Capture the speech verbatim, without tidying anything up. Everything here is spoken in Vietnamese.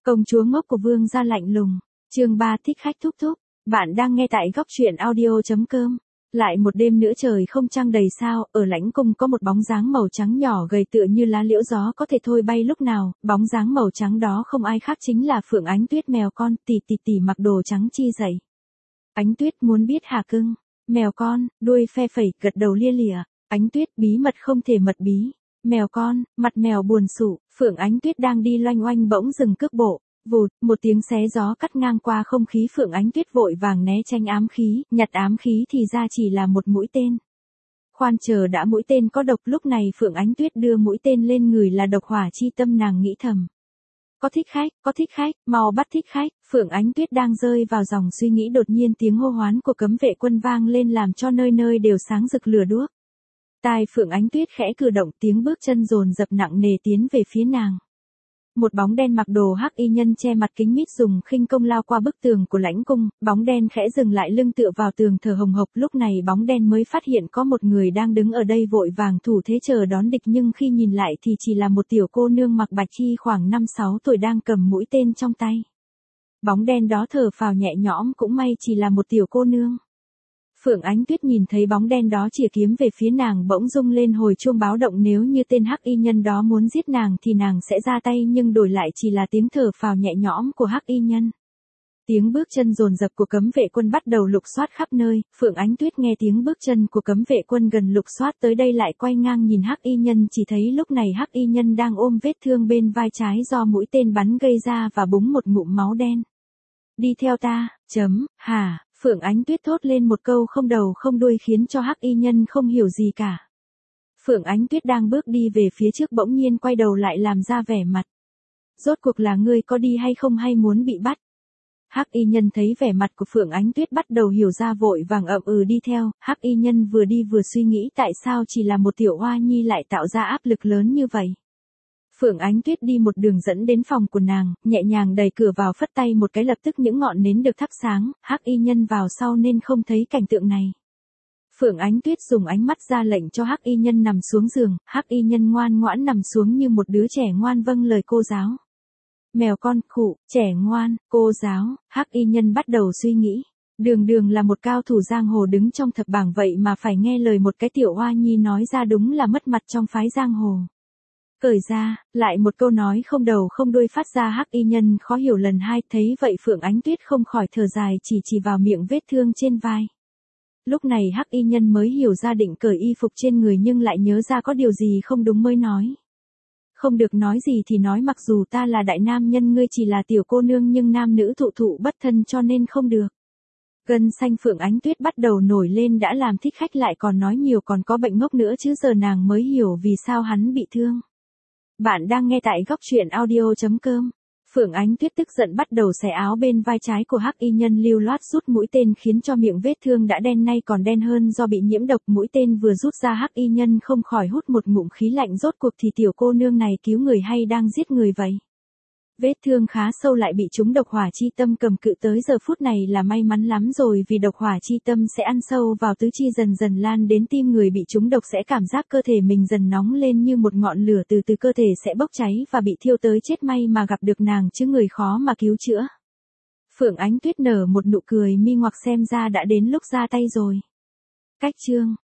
Công chúa ngốc của vương gia lạnh lùng. Chương ba thích khách thúc thúc. Bạn đang nghe tại góc truyện audio chấm com. Lại một đêm nữa trời không trăng đầy sao, ở lãnh cung có một bóng dáng màu trắng nhỏ gầy tựa như lá liễu gió có thể thôi bay lúc nào, bóng dáng màu trắng đó không ai khác chính là Phượng Ánh Tuyết mèo con, tỷ tỷ tỷ mặc đồ trắng chi dậy. Ánh Tuyết muốn biết hả cưng? Mèo con, đuôi phe phẩy, gật đầu lia lịa. Ánh Tuyết bí mật không thể mật bí. Mèo con, mặt mèo buồn sụ, Phượng Ánh Tuyết đang đi loanh oanh bỗng dừng cước bộ. Vụt, một tiếng xé gió cắt ngang qua không khí, Phượng Ánh Tuyết vội vàng né tránh ám khí, nhặt ám khí thì ra chỉ là một mũi tên. Khoan chờ đã, mũi tên có độc. Lúc này Phượng Ánh Tuyết đưa mũi tên lên người là độc hỏa chi tâm, nàng nghĩ thầm. Có thích khách, có thích khách, mau bắt thích khách. Phượng Ánh Tuyết đang rơi vào dòng suy nghĩ, đột nhiên tiếng hô hoán của cấm vệ quân vang lên làm cho nơi nơi đều sáng rực lửa đuốc. Tai Phượng Ánh Tuyết khẽ cử động, tiếng bước chân dồn dập nặng nề tiến về phía nàng. Một bóng đen mặc đồ hắc y nhân che mặt kính mít dùng khinh công lao qua bức tường của lãnh cung, bóng đen khẽ dừng lại lưng tựa vào tường thở hồng hộc. Lúc này bóng đen mới phát hiện có một người đang đứng ở đây, vội vàng thủ thế chờ đón địch, nhưng khi nhìn lại thì chỉ là một tiểu cô nương mặc bạch y khoảng năm sáu tuổi đang cầm mũi tên trong tay. Bóng đen đó thở phào nhẹ nhõm, cũng may chỉ là một tiểu cô nương. Phượng Ánh Tuyết nhìn thấy bóng đen đó chĩa kiếm về phía nàng, bỗng rung lên hồi chuông báo động, nếu như tên hắc y nhân đó muốn giết nàng thì nàng sẽ ra tay, nhưng đổi lại chỉ là tiếng thở phào nhẹ nhõm của hắc y nhân. Tiếng bước chân dồn dập của cấm vệ quân bắt đầu lục soát khắp nơi. Phượng Ánh Tuyết nghe tiếng bước chân của cấm vệ quân gần lục soát tới đây, lại quay ngang nhìn hắc y nhân, chỉ thấy lúc này hắc y nhân đang ôm vết thương bên vai trái do mũi tên bắn gây ra và búng một ngụm máu đen. Đi theo ta, chấm, hả? Phượng Ánh Tuyết thốt lên một câu không đầu không đuôi khiến cho hắc y nhân không hiểu gì cả. Phượng Ánh Tuyết đang bước đi về phía trước, bỗng nhiên quay đầu lại làm ra vẻ mặt. Rốt cuộc là ngươi có đi hay không, hay muốn bị bắt? Hắc y nhân thấy vẻ mặt của Phượng Ánh Tuyết bắt đầu hiểu ra, vội vàng ậm ừ đi theo. Hắc y nhân vừa đi vừa suy nghĩ tại sao chỉ là một tiểu hoa nhi lại tạo ra áp lực lớn như vậy. Phượng Ánh Tuyết đi một đường dẫn đến phòng của nàng, nhẹ nhàng đẩy cửa vào, phất tay một cái, lập tức những ngọn nến được thắp sáng. Hắc y nhân vào sau nên không thấy cảnh tượng này. Phượng Ánh Tuyết dùng ánh mắt ra lệnh cho hắc y nhân nằm xuống giường. Hắc y nhân ngoan ngoãn nằm xuống như một đứa trẻ ngoan, vâng lời cô giáo. Mèo con, khụ, trẻ ngoan, cô giáo. Hắc y nhân bắt đầu suy nghĩ. Đường đường là một cao thủ giang hồ đứng trong thập bảng, vậy mà phải nghe lời một cái tiểu hoa nhi nói ra, đúng là mất mặt trong phái giang hồ. Cởi ra, lại một câu nói không đầu không đuôi phát ra. Hắc y nhân khó hiểu lần hai, thấy vậy Phượng Ánh Tuyết không khỏi thở dài, chỉ chỉ vào miệng vết thương trên vai. Lúc này hắc y nhân mới hiểu ra, định cởi y phục trên người nhưng lại nhớ ra có điều gì không đúng mới nói. Không được nói gì thì nói, mặc dù ta là đại nam nhân, ngươi chỉ là tiểu cô nương, nhưng nam nữ thụ thụ bất thân cho nên không được. Gân xanh Phượng Ánh Tuyết bắt đầu nổi lên, đã làm thích khách lại còn nói nhiều, còn có bệnh ngốc nữa chứ. Giờ nàng mới hiểu vì sao hắn bị thương. Bạn đang nghe tại góc truyện audio chấm com. Phượng Ánh Tuyết tức giận bắt đầu xẻ áo bên vai trái của hắc y nhân, lưu loát rút mũi tên khiến cho miệng vết thương đã đen nay còn đen hơn do bị nhiễm độc. Mũi tên vừa rút ra, hắc y nhân không khỏi hút một ngụm khí lạnh. Rốt cuộc thì tiểu cô nương này cứu người hay đang giết người vậy? Vết thương khá sâu, lại bị trúng độc hỏa chi tâm cầm cự, tới giờ phút này là may mắn lắm rồi, vì độc hỏa chi tâm sẽ ăn sâu vào tứ chi, dần dần lan đến tim. Người bị trúng độc sẽ cảm giác cơ thể mình dần nóng lên như một ngọn lửa, từ từ cơ thể sẽ bốc cháy và bị thiêu tới chết. May mà gặp được nàng chứ người khó mà cứu chữa. Phượng Ánh Tuyết nở một nụ cười mi ngoặc, xem ra đã đến lúc ra tay rồi. Cách chương